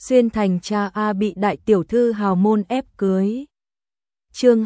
Xuyên thành cha A bị đại tiểu thư hào môn ép cưới. Chương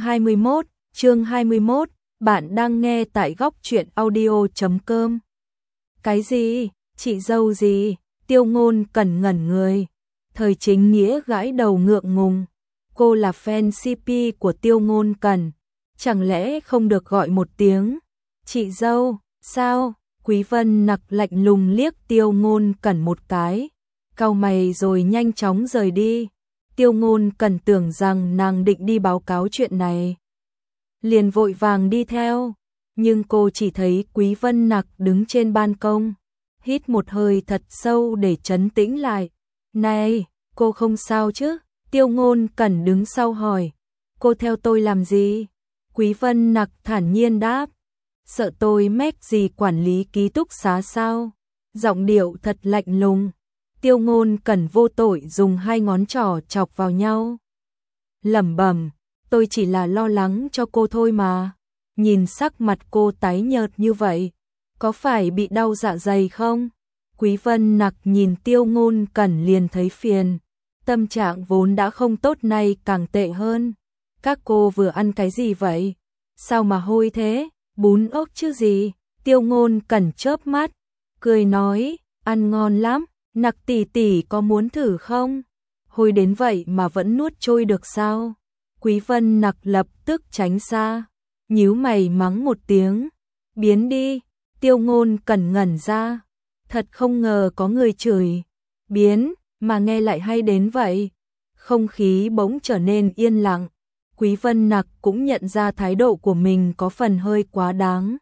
21, bạn đang nghe tại góc truyện audio.com. Cái gì? Chị dâu gì? Tiêu Ngôn Cẩn ngẩn người. Thời Chính Nghĩa gãi đầu ngượng ngùng. Cô là fan CP của Tiêu Ngôn Cẩn, chẳng lẽ không được gọi một tiếng chị dâu, sao? Quý Vân Nặc lạnh lùng liếc Tiêu Ngôn Cẩn một cái, cau mày rồi nhanh chóng rời đi. Tiêu Ngôn Cẩn tưởng rằng nàng định đi báo cáo chuyện này, liền vội vàng đi theo, nhưng cô chỉ thấy Quý Vân Nặc đứng trên ban công, hít một hơi thật sâu để trấn tĩnh lại. Này, cô không sao chứ? Tiêu Ngôn Cẩn đứng sau hỏi. Cô theo tôi làm gì? Quý Vân Nặc thản nhiên đáp. Sợ tôi mách gì quản lý ký túc xá sao? Giọng điệu thật lạnh lùng. Tiêu Ngôn Cẩn vô tội dùng hai ngón trỏ chọc vào nhau. Lẩm bẩm, tôi chỉ là lo lắng cho cô thôi mà. Nhìn sắc mặt cô tái nhợt như vậy, có phải bị đau dạ dày không? Quý Vân Nặc nhìn Tiêu Ngôn Cẩn liền thấy phiền. Tâm trạng vốn đã không tốt nay càng tệ hơn. Các cô vừa ăn cái gì vậy? Sao mà hôi thế? Bún ốc chứ gì? Tiêu Ngôn Cẩn chớp mắt, cười nói, ăn ngon lắm, Nặc tỷ tỷ có muốn thử không? Hôi đến vậy mà vẫn nuốt trôi được sao? Quý Vân Nặc lập tức tránh xa, nhíu mày mắng một tiếng, biến đi. Tiêu Ngôn Cẩn ngẩn ra, thật không ngờ có người chửi biến mà nghe lại hay đến vậy. Không khí bỗng trở nên yên lặng. Quý Vân Nặc cũng nhận ra thái độ của mình có phần hơi quá đáng.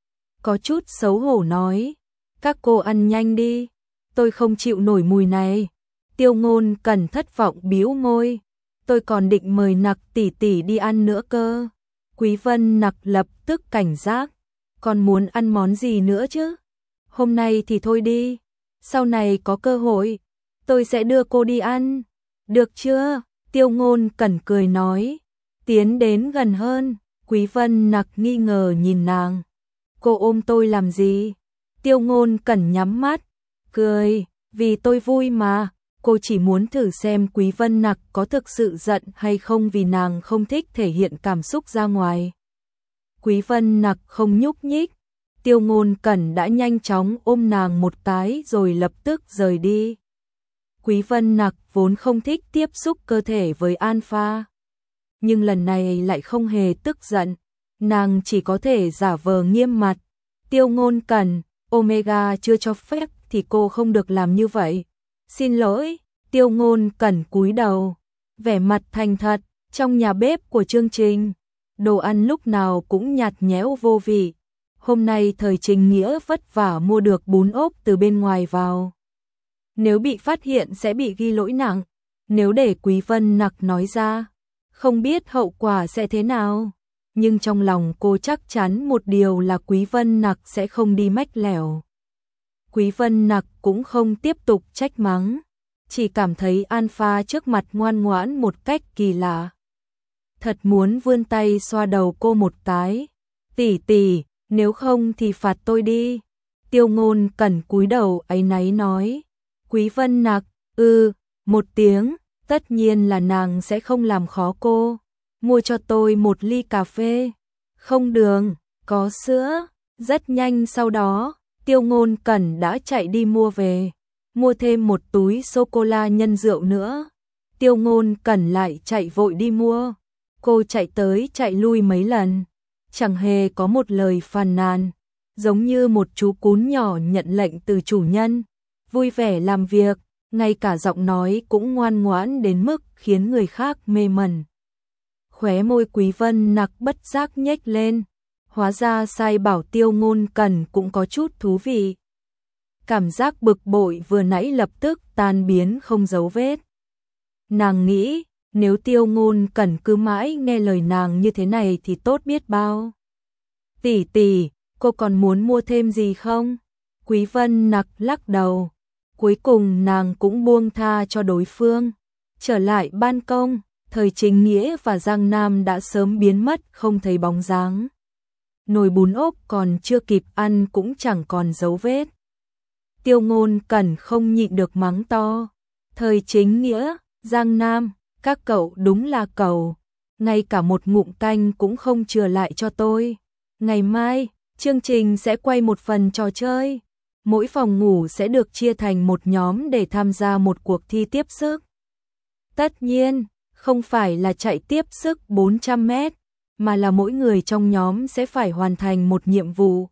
Có chút xấu hổ nói, các cô ăn nhanh đi, tôi không chịu nổi mùi này. Tiêu Ngôn Cẩn thất vọng bĩu môi, tôi còn định mời Nặc tỷ tỷ đi ăn nữa cơ. Quý Vân Nặc lập tức cảnh giác, còn muốn ăn món gì nữa chứ? Hôm nay thì thôi đi, sau này có cơ hội tôi sẽ đưa cô đi ăn, được chưa? Tiêu Ngôn Cẩn cười nói, tiến đến gần hơn. Quý Vân Nặc nghi ngờ nhìn nàng, cô ôm tôi làm gì? Tiêu Ngôn Cẩn nhắm mắt, cười, vì tôi vui mà. Cô chỉ muốn thử xem Quý Vân Nặc có thực sự giận hay không vì nàng không thích thể hiện cảm xúc ra ngoài. Quý Vân Nặc không nhúc nhích. Tiêu Ngôn Cẩn đã nhanh chóng ôm nàng một cái rồi lập tức rời đi. Quý Vân Nặc vốn không thích tiếp xúc cơ thể với Alpha, nhưng lần này lại không hề tức giận, nàng chỉ có thể giả vờ nghiêm mặt. Tiêu Ngôn Cẩn, Omega chưa cho phép thì cô không được làm như vậy. Xin lỗi. Tiêu Ngôn Cẩn cúi đầu, vẻ mặt thành thật. Trong nhà bếp của chương trình, đồ ăn lúc nào cũng nhạt nhẽo vô vị. Hôm nay Thời Chính Nghĩa vất vả mua được bún ốc từ bên ngoài vào. Nếu bị phát hiện sẽ bị ghi lỗi nặng. Nếu để Quý Vân Nặc nói ra, không biết hậu quả sẽ thế nào. Nhưng trong lòng cô chắc chắn một điều là Quý Vân Nặc sẽ không đi mách lẻo. Quý Vân Nặc cũng không tiếp tục trách mắng, chỉ cảm thấy Alpha trước mặt ngoan ngoãn một cách kỳ lạ. Thật muốn vươn tay xoa đầu cô một cái. Tỷ tỷ, nếu không thì phạt tôi đi. Tiêu Ngôn Cẩn cúi đầu áy náy nói. Quý Vân Nặc, một tiếng, tất nhiên là nàng sẽ không làm khó cô. Mua cho tôi một ly cà phê. Không đường, có sữa. Rất nhanh sau đó, Tiêu Ngôn Cẩn đã chạy đi mua về. Mua thêm một túi sô-cô-la nhân rượu nữa. Tiêu Ngôn Cẩn lại chạy vội đi mua. Cô chạy tới chạy lui mấy lần, chẳng hề có một lời phàn nàn, giống như một chú cún nhỏ nhận lệnh từ chủ nhân, vui vẻ làm việc, ngay cả giọng nói cũng ngoan ngoãn đến mức khiến người khác mê mẩn. Khóe môi Quý Vân Nặc bất giác nhếch lên, hóa ra sai bảo Tiêu Ngôn Cẩn cũng có chút thú vị. Cảm giác bực bội vừa nãy lập tức tan biến không dấu vết. Nàng nghĩ, nếu Tiêu Ngôn Cẩn cứ mãi nghe lời nàng như thế này thì tốt biết bao. Tỷ tỷ, cô còn muốn mua thêm gì không? Quý Vân Nặc lắc đầu. Cuối cùng nàng cũng buông tha cho đối phương. Trở lại ban công, Thời Chính Nghĩa và Giang Nam đã sớm biến mất không thấy bóng dáng. Nồi bún ốc còn chưa kịp ăn cũng chẳng còn dấu vết. Tiêu Ngôn Cẩn không nhịn được mắng to. Thời chính nghĩa, Giang Nam, các cậu đúng là cẩu, ngay cả một ngụm canh cũng không chừa lại cho tôi. Ngày mai, chương trình sẽ quay một phần trò chơi. Mỗi phòng ngủ sẽ được chia thành một nhóm để tham gia một cuộc thi tiếp sức. Tất nhiên, không phải là chạy tiếp sức 400 mét, mà là mỗi người trong nhóm sẽ phải hoàn thành một nhiệm vụ.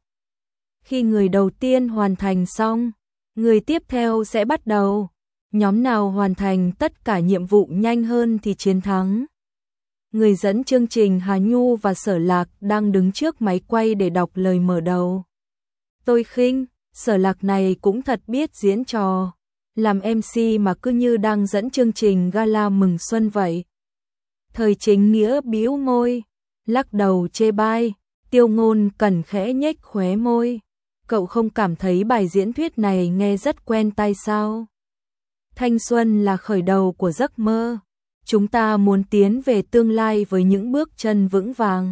Khi người đầu tiên hoàn thành xong, người tiếp theo sẽ bắt đầu. Nhóm nào hoàn thành tất cả nhiệm vụ nhanh hơn thì chiến thắng. Người dẫn chương trình Hà Nhu và Sở Lạc đang đứng trước máy quay để đọc lời mở đầu. Tôi khinh, Sở Lạc này cũng thật biết diễn trò. Làm MC mà cứ như đang dẫn chương trình gala mừng xuân vậy. Thời chính nghĩa bĩu môi, lắc đầu chê bai, Tiêu Ngôn Cẩn khẽ nhếch khóe môi. Cậu không cảm thấy bài diễn thuyết này nghe rất quen tai sao? Thanh xuân là khởi đầu của giấc mơ. Chúng ta muốn tiến về tương lai với những bước chân vững vàng.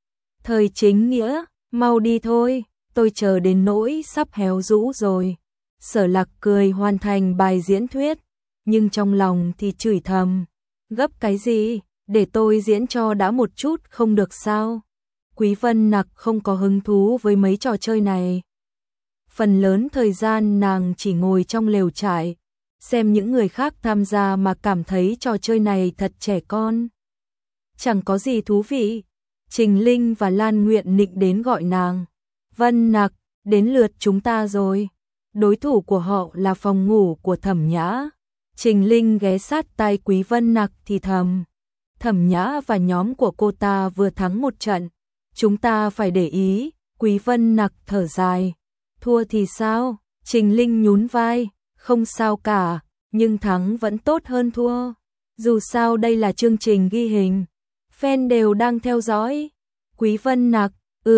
Thời chính nghĩa, mau đi thôi, tôi chờ đến nỗi sắp héo rũ rồi. Sở Lạc cười hoàn thành bài diễn thuyết, nhưng trong lòng thì chửi thầm. Gấp cái gì, để tôi diễn cho đã một chút không được sao? Quý Vân Nặc không có hứng thú với mấy trò chơi này. Phần lớn thời gian nàng chỉ ngồi trong lều trại, xem những người khác tham gia mà cảm thấy trò chơi này thật trẻ con. Chẳng có gì thú vị. Trình Linh và Lan Nguyện Nịnh đến gọi nàng. Vân Nặc, đến lượt chúng ta rồi. Đối thủ của họ là phòng ngủ của Thẩm Nhã. Trình Linh ghé sát tai Quý Vân Nặc thì thầm. Thẩm Nhã và nhóm của cô ta vừa thắng một trận. Chúng ta phải để ý. Quý Vân Nặc thở dài. Thua thì sao? Trình Linh nhún vai. Không sao cả, nhưng thắng vẫn tốt hơn thua. Dù sao đây là chương trình ghi hình. Fan đều đang theo dõi. Quý Vân Nặc,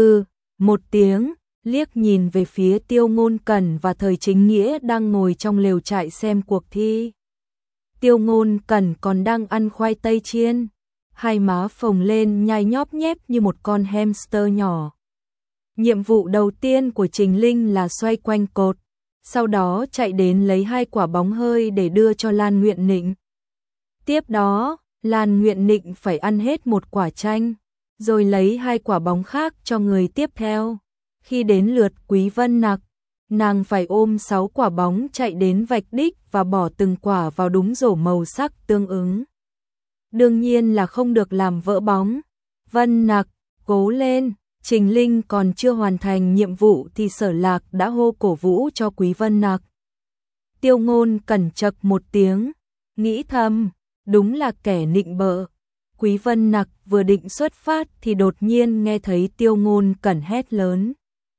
một tiếng, liếc nhìn về phía Tiêu Ngôn Cẩn và Thời Chính Nghĩa đang ngồi trong lều trại xem cuộc thi. Tiêu Ngôn Cẩn còn đang ăn khoai tây chiên. Hai má phồng lên nhai nhóp nhép như một con hamster nhỏ. Nhiệm vụ đầu tiên của Trình Linh là xoay quanh cột. Sau đó chạy đến lấy 2 quả bóng hơi để đưa cho Lan Nguyện Nịnh. Tiếp đó, Lan Nguyện Nịnh phải ăn hết 1 quả chanh, rồi lấy 2 quả bóng khác cho người tiếp theo. Khi đến lượt Quý Vân Nặc, nàng phải ôm 6 quả bóng chạy đến vạch đích và bỏ từng quả vào đúng rổ màu sắc tương ứng. Đương nhiên là không được làm vỡ bóng. Vân Nặc, cố lên! Trình Linh còn chưa hoàn thành nhiệm vụ thì Sở Lạc đã hô cổ vũ cho Quý Vân Nặc. Tiêu Ngôn Cẩn chậc một tiếng, nghĩ thầm, đúng là kẻ nịnh bợ. Quý Vân Nặc vừa định xuất phát thì đột nhiên nghe thấy Tiêu Ngôn Cẩn hét lớn.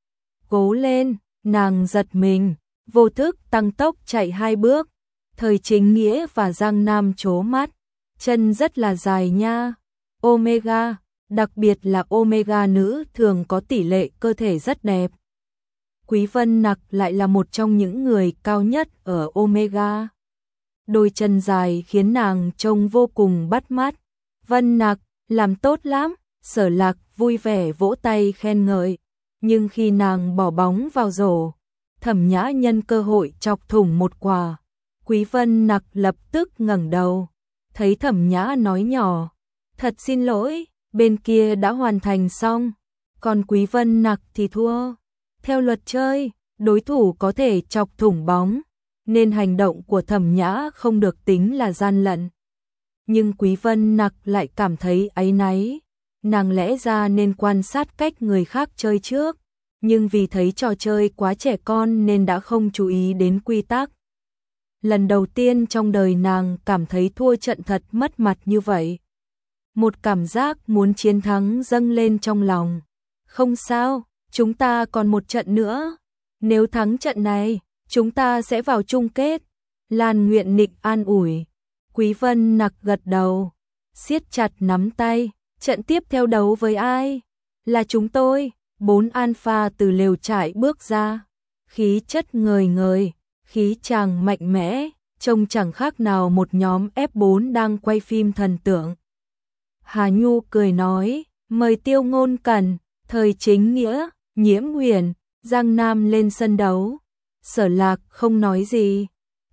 Cố lên, nàng giật mình, vô thức tăng tốc chạy 2 bước. Thời Chính Nghĩa và Giang Nam trố mắt, chân rất là dài nha. Omega. Đặc biệt là Omega nữ thường có tỷ lệ cơ thể rất đẹp. Quý Vân Nặc lại là một trong những người cao nhất ở Omega. Đôi chân dài khiến nàng trông vô cùng bắt mắt. Vân Nặc, làm tốt lắm, Sở Lạc vui vẻ vỗ tay khen ngợi. Nhưng khi nàng bỏ bóng vào rổ, Thẩm Nhã nhân cơ hội chọc thủng 1 quả. Quý Vân Nặc lập tức ngẩng đầu, thấy Thẩm Nhã nói nhỏ, thật xin lỗi. Bên kia đã hoàn thành xong, còn Quý Vân Nặc thì thua. Theo luật chơi, đối thủ có thể chọc thủng bóng, nên hành động của Thẩm Nhã không được tính là gian lận. Nhưng Quý Vân Nặc lại cảm thấy áy náy, nàng lẽ ra nên quan sát cách người khác chơi trước, nhưng vì thấy trò chơi quá trẻ con nên đã không chú ý đến quy tắc. Lần đầu tiên trong đời nàng cảm thấy thua trận thật mất mặt như vậy. Một cảm giác muốn chiến thắng dâng lên trong lòng. Không sao, chúng ta còn một trận nữa. Nếu thắng trận này, chúng ta sẽ vào chung kết. Lan Nguyện Nịnh an ủi. Quý Vân Nặc gật đầu, siết chặt nắm tay. Trận tiếp theo đấu với ai? Là chúng tôi. 4 alpha từ lều trại bước ra. Khí chất ngời ngời, khí chàng mạnh mẽ, trông chẳng khác nào một nhóm F4 đang quay phim thần tượng. Hà Nhu cười nói, mời Tiêu Ngôn Cẩn, Thời Chính Nghĩa, Nhiễm Huyền, Giang Nam lên sân đấu. Sở Lạc không nói gì,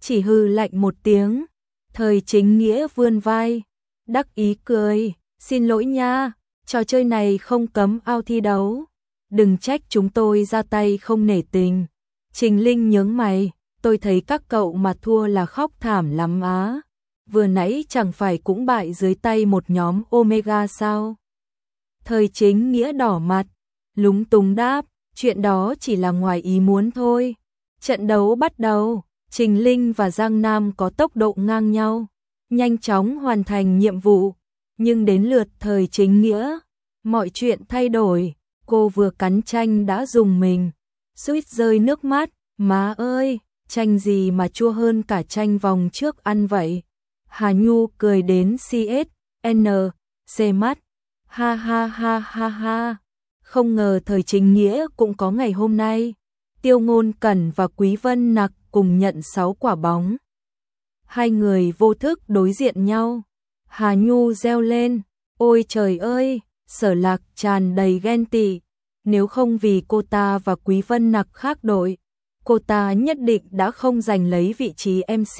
chỉ hừ lạnh một tiếng. Thời Chính Nghĩa vươn vai, đắc ý cười, xin lỗi nha, trò chơi này không cấm ao thi đấu. Đừng trách chúng tôi ra tay không nể tình. Trình Linh nhướng mày, tôi thấy các cậu mà thua là khóc thảm lắm á. Vừa nãy chẳng phải cũng bại dưới tay một nhóm Omega sao? Thời Chính Nghĩa đỏ mặt, lúng túng đáp, chuyện đó chỉ là ngoài ý muốn thôi. Trận đấu bắt đầu, Trình Linh và Giang Nam có tốc độ ngang nhau, nhanh chóng hoàn thành nhiệm vụ, nhưng đến lượt Thời Chính Nghĩa, mọi chuyện thay đổi, cô vừa cắn chanh đã rùng mình, suýt rơi nước mắt, má ơi, chanh gì mà chua hơn cả chanh vòng trước ăn vậy. Hà Nhu cười đến CSN, mắt, ha ha ha ha ha, không ngờ Thời Chính Nghĩa cũng có ngày hôm nay. Tiêu Ngôn Cẩn và Quý Vân Nặc cùng nhận 6 quả bóng. Hai người vô thức đối diện nhau. Hà Nhu reo lên, ôi trời ơi, Sở Lạc tràn đầy ghen tị. Nếu không vì cô ta và Quý Vân Nặc khác đội, cô ta nhất định đã không giành lấy vị trí MC.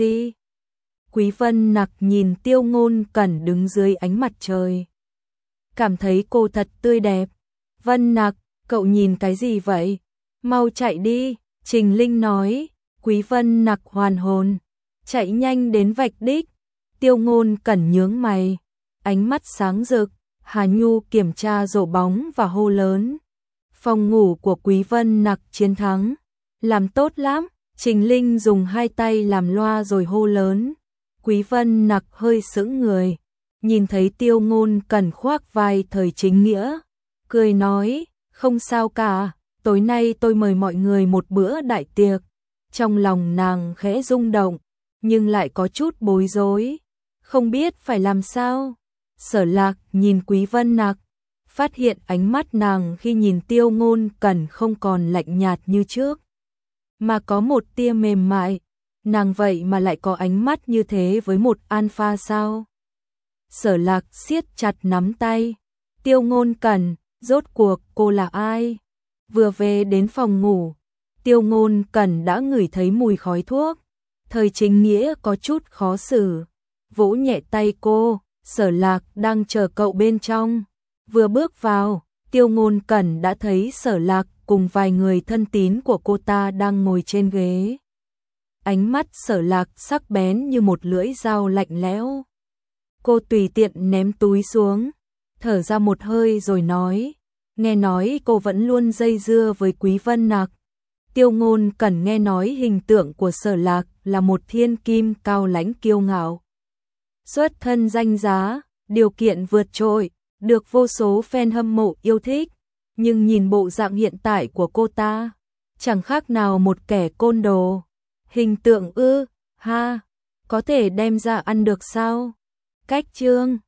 Quý Vân Nặc nhìn Tiêu Ngôn Cẩn đứng dưới ánh mặt trời, cảm thấy cô thật tươi đẹp. Vân Nặc, cậu nhìn cái gì vậy? Mau chạy đi, Trình Linh nói. Quý Vân Nặc hoàn hồn, chạy nhanh đến vạch đích. Tiêu Ngôn Cẩn nhướng mày, ánh mắt sáng rực. Hà Nhu kiểm tra rổ bóng và hô lớn. Phòng ngủ của Quý Vân Nặc chiến thắng. Làm tốt lắm, Trình Linh dùng hai tay làm loa rồi hô lớn. Quý Vân Nặc hơi sững người, nhìn thấy Tiêu Ngôn Cẩn khoác vai Thời Chính Nghĩa, cười nói, không sao cả, tối nay tôi mời mọi người một bữa đại tiệc. Trong lòng nàng khẽ rung động, nhưng lại có chút bối rối, không biết phải làm sao. Sở Lạc nhìn Quý Vân Nặc, phát hiện ánh mắt nàng khi nhìn Tiêu Ngôn Cẩn không còn lạnh nhạt như trước, mà có một tia mềm mại. Nàng vậy mà lại có ánh mắt như thế với một alpha sao? Sở Lạc siết chặt nắm tay. Tiêu Ngôn Cẩn, rốt cuộc cô là ai? Vừa về đến phòng ngủ, Tiêu Ngôn Cẩn đã ngửi thấy mùi khói thuốc. Thời Chính Nghĩa có chút khó xử, vỗ nhẹ tay cô, Sở Lạc đang chờ cậu bên trong. Vừa bước vào, Tiêu Ngôn Cẩn đã thấy Sở Lạc cùng vài người thân tín của cô ta đang ngồi trên ghế. Ánh mắt Sở Lạc sắc bén như một lưỡi dao lạnh lẽo. Cô tùy tiện ném túi xuống, thở ra một hơi rồi nói, nghe nói cô vẫn luôn dây dưa với Quý Vân Nặc. Tiêu Ngôn Cẩn nghe nói hình tượng của Sở Lạc là một thiên kim cao lãnh kiêu ngạo, xuất thân danh giá, điều kiện vượt trội, được vô số fan hâm mộ yêu thích, nhưng nhìn bộ dạng hiện tại của cô ta, chẳng khác nào một kẻ côn đồ. Hình tượng ư? Ha, có thể đem ra ăn được sao? Cách chương